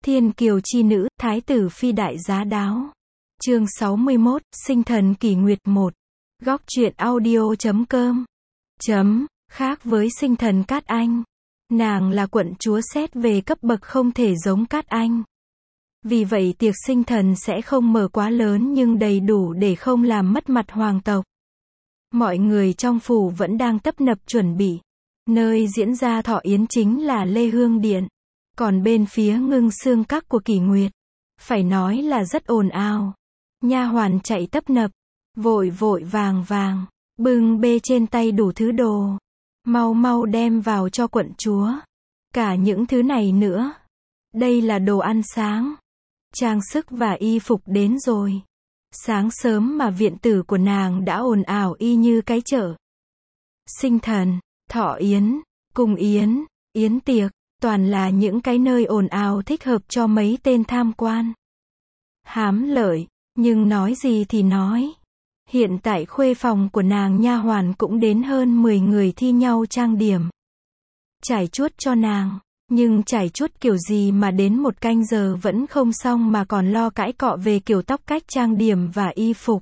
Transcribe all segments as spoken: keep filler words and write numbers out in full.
Thiên kiều chi nữ, thái tử phi đại giá đáo. Chương sáu mươi mốt, sinh thần kỷ nguyệt một. Góc truyện audio.com. Chấm, khác với sinh thần Cát Anh. Nàng là quận chúa xét về cấp bậc không thể giống Cát Anh. Vì vậy tiệc sinh thần sẽ không mở quá lớn nhưng đầy đủ để không làm mất mặt hoàng tộc. Mọi người trong phủ vẫn đang tấp nập chuẩn bị. Nơi diễn ra thọ yến chính là Lê Hương Điện. Còn bên phía Ngưng Xương Các của Kỷ Nguyệt, phải nói là rất ồn ào. Nha hoàn chạy tấp nập, vội vội vàng vàng, bưng bê trên tay đủ thứ đồ. Mau mau đem vào cho quận chúa. Cả những thứ này nữa. Đây là đồ ăn sáng. Trang sức và y phục đến rồi. Sáng sớm mà viện tử của nàng đã ồn ào y như cái chợ. Sinh thần, thọ yến, cung yến, yến tiệc, toàn là những cái nơi ồn ào thích hợp cho mấy tên tham quan. Hám lợi, nhưng nói gì thì nói. Hiện tại khuê phòng của nàng nha hoàn cũng đến hơn mười người thi nhau trang điểm. Trải chuốt cho nàng, nhưng trải chuốt kiểu gì mà đến một canh giờ vẫn không xong mà còn lo cãi cọ về kiểu tóc cách trang điểm và y phục.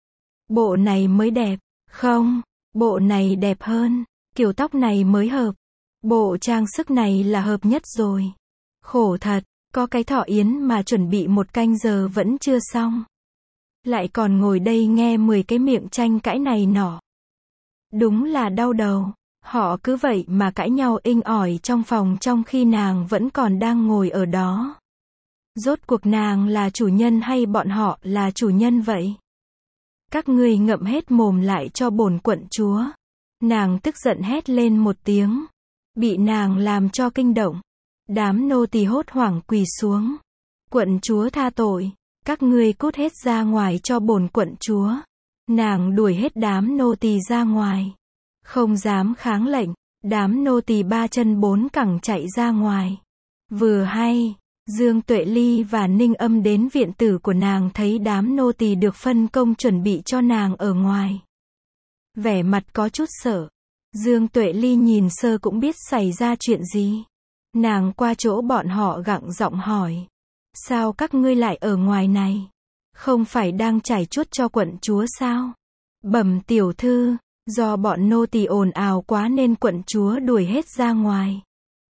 Bộ này mới đẹp, không, bộ này đẹp hơn, kiểu tóc này mới hợp. Bộ trang sức này là hợp nhất rồi. Khổ thật, có cái thọ yến mà chuẩn bị một canh giờ vẫn chưa xong. Lại còn ngồi đây nghe mười cái miệng tranh cãi này nọ. Đúng là đau đầu. Họ cứ vậy mà cãi nhau inh ỏi trong phòng trong khi nàng vẫn còn đang ngồi ở đó. Rốt cuộc nàng là chủ nhân hay bọn họ là chủ nhân vậy? Các ngươi ngậm hết mồm lại cho bổn quận chúa. Nàng tức giận hét lên một tiếng. Bị nàng làm cho kinh động. Đám nô tỳ hốt hoảng quỳ xuống. Quận chúa tha tội. Các ngươi cút hết ra ngoài cho bổn quận chúa. Nàng đuổi hết đám nô tỳ ra ngoài. Không dám kháng lệnh. Đám nô tỳ ba chân bốn cẳng chạy ra ngoài. Vừa hay, Dương Tuệ Ly và Ninh Âm đến viện tử của nàng thấy đám nô tỳ được phân công chuẩn bị cho nàng ở ngoài. Vẻ mặt có chút sợ. Dương Tuệ Ly nhìn sơ cũng biết xảy ra chuyện gì. Nàng qua chỗ bọn họ gặng giọng hỏi. Sao các ngươi lại ở ngoài này? Không phải đang trải chuốt cho quận chúa sao? Bẩm tiểu thư, do bọn nô tỳ ồn ào quá nên quận chúa đuổi hết ra ngoài.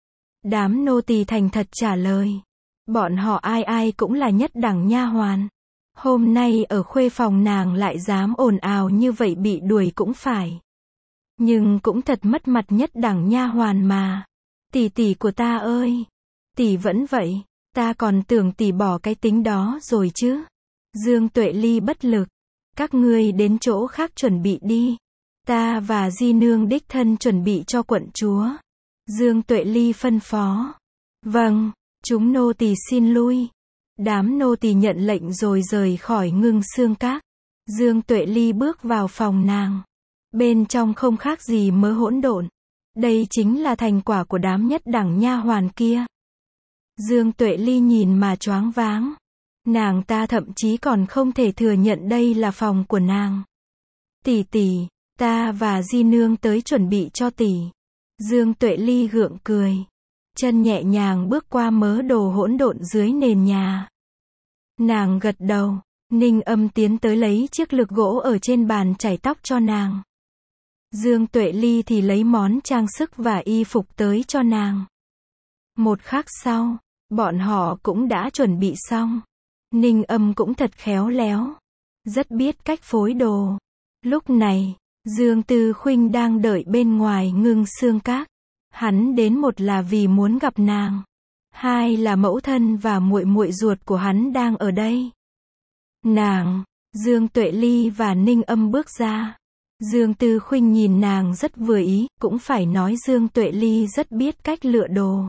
Đám nô tỳ thành thật trả lời. Bọn họ ai ai cũng là nhất đẳng nha hoàn. Hôm nay ở khuê phòng nàng lại dám ồn ào như vậy bị đuổi cũng phải. Nhưng cũng thật mất mặt nhất đẳng nha hoàn mà. Tỷ tỷ của ta ơi! Tỷ vẫn vậy, ta còn tưởng tỷ bỏ cái tính đó rồi chứ. Dương Tuệ Ly bất lực. Các ngươi đến chỗ khác chuẩn bị đi. Ta và Di Nương đích thân chuẩn bị cho quận chúa. Dương Tuệ Ly phân phó. Vâng, chúng nô tỳ xin lui. Đám nô tỳ nhận lệnh rồi rời khỏi Ngưng Xương Các. Dương Tuệ Ly bước vào phòng nàng. Bên trong không khác gì mớ hỗn độn. Đây chính là thành quả của đám nhất đẳng nha hoàn kia. Dương Tuệ Ly nhìn mà choáng váng. Nàng ta thậm chí còn không thể thừa nhận đây là phòng của nàng. Tỷ tỷ, ta và Di Nương tới chuẩn bị cho tỷ. Dương Tuệ Ly gượng cười. Chân nhẹ nhàng bước qua mớ đồ hỗn độn dưới nền nhà. Nàng gật đầu. Ninh Âm tiến tới lấy chiếc lược gỗ ở trên bàn chải tóc cho nàng. Dương Tuệ Ly thì lấy món trang sức và y phục tới cho nàng. Một khắc sau, bọn họ cũng đã chuẩn bị xong. Ninh Âm cũng thật khéo léo. Rất biết cách phối đồ. Lúc này, Dương Tư Khuynh đang đợi bên ngoài Ngưng Xương Các. Hắn đến một là vì muốn gặp nàng. Hai là mẫu thân và muội muội ruột của hắn đang ở đây. Nàng, Dương Tuệ Ly và Ninh Âm bước ra. Dương Tư Khuynh nhìn nàng rất vừa ý, cũng phải nói Dương Tuệ Ly rất biết cách lựa đồ.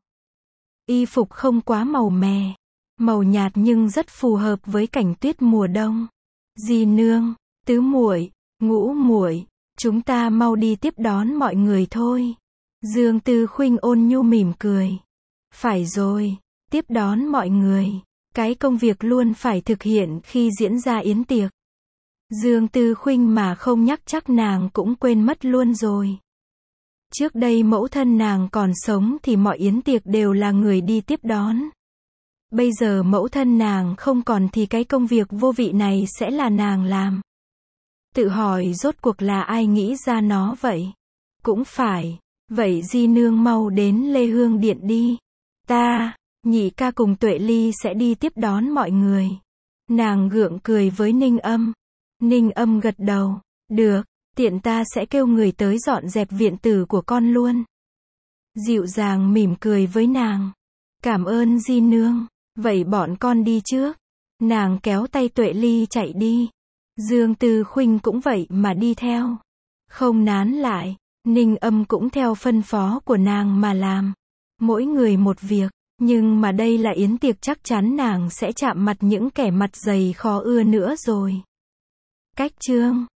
Y phục không quá màu mè, màu nhạt nhưng rất phù hợp với cảnh tuyết mùa đông. Di Nương, tứ muội, ngũ muội, chúng ta mau đi tiếp đón mọi người thôi. Dương Tư Khuynh ôn nhu mỉm cười. Phải rồi, tiếp đón mọi người. Cái công việc luôn phải thực hiện khi diễn ra yến tiệc. Dương Tư Khuynh mà không nhắc chắc nàng cũng quên mất luôn rồi. Trước đây mẫu thân nàng còn sống thì mọi yến tiệc đều là người đi tiếp đón. Bây giờ mẫu thân nàng không còn thì cái công việc vô vị này sẽ là nàng làm. Tự hỏi rốt cuộc là ai nghĩ ra nó vậy? Cũng phải. Vậy di nương mau đến Lê Hương Điện đi. Ta, nhị ca cùng Tuệ Ly sẽ đi tiếp đón mọi người. Nàng gượng cười với Ninh Âm. Ninh Âm gật đầu. Được, tiện ta sẽ kêu người tới dọn dẹp viện tử của con luôn. Dịu dàng mỉm cười với nàng. Cảm ơn di nương. Vậy bọn con đi trước. Nàng kéo tay Tuệ Ly chạy đi. Dương Tư Khuynh cũng vậy mà đi theo. Không nán lại. Ninh Âm cũng theo phân phó của nàng mà làm. Mỗi người một việc. Nhưng mà đây là yến tiệc, chắc chắn nàng sẽ chạm mặt những kẻ mặt dày khó ưa nữa rồi. Cách chương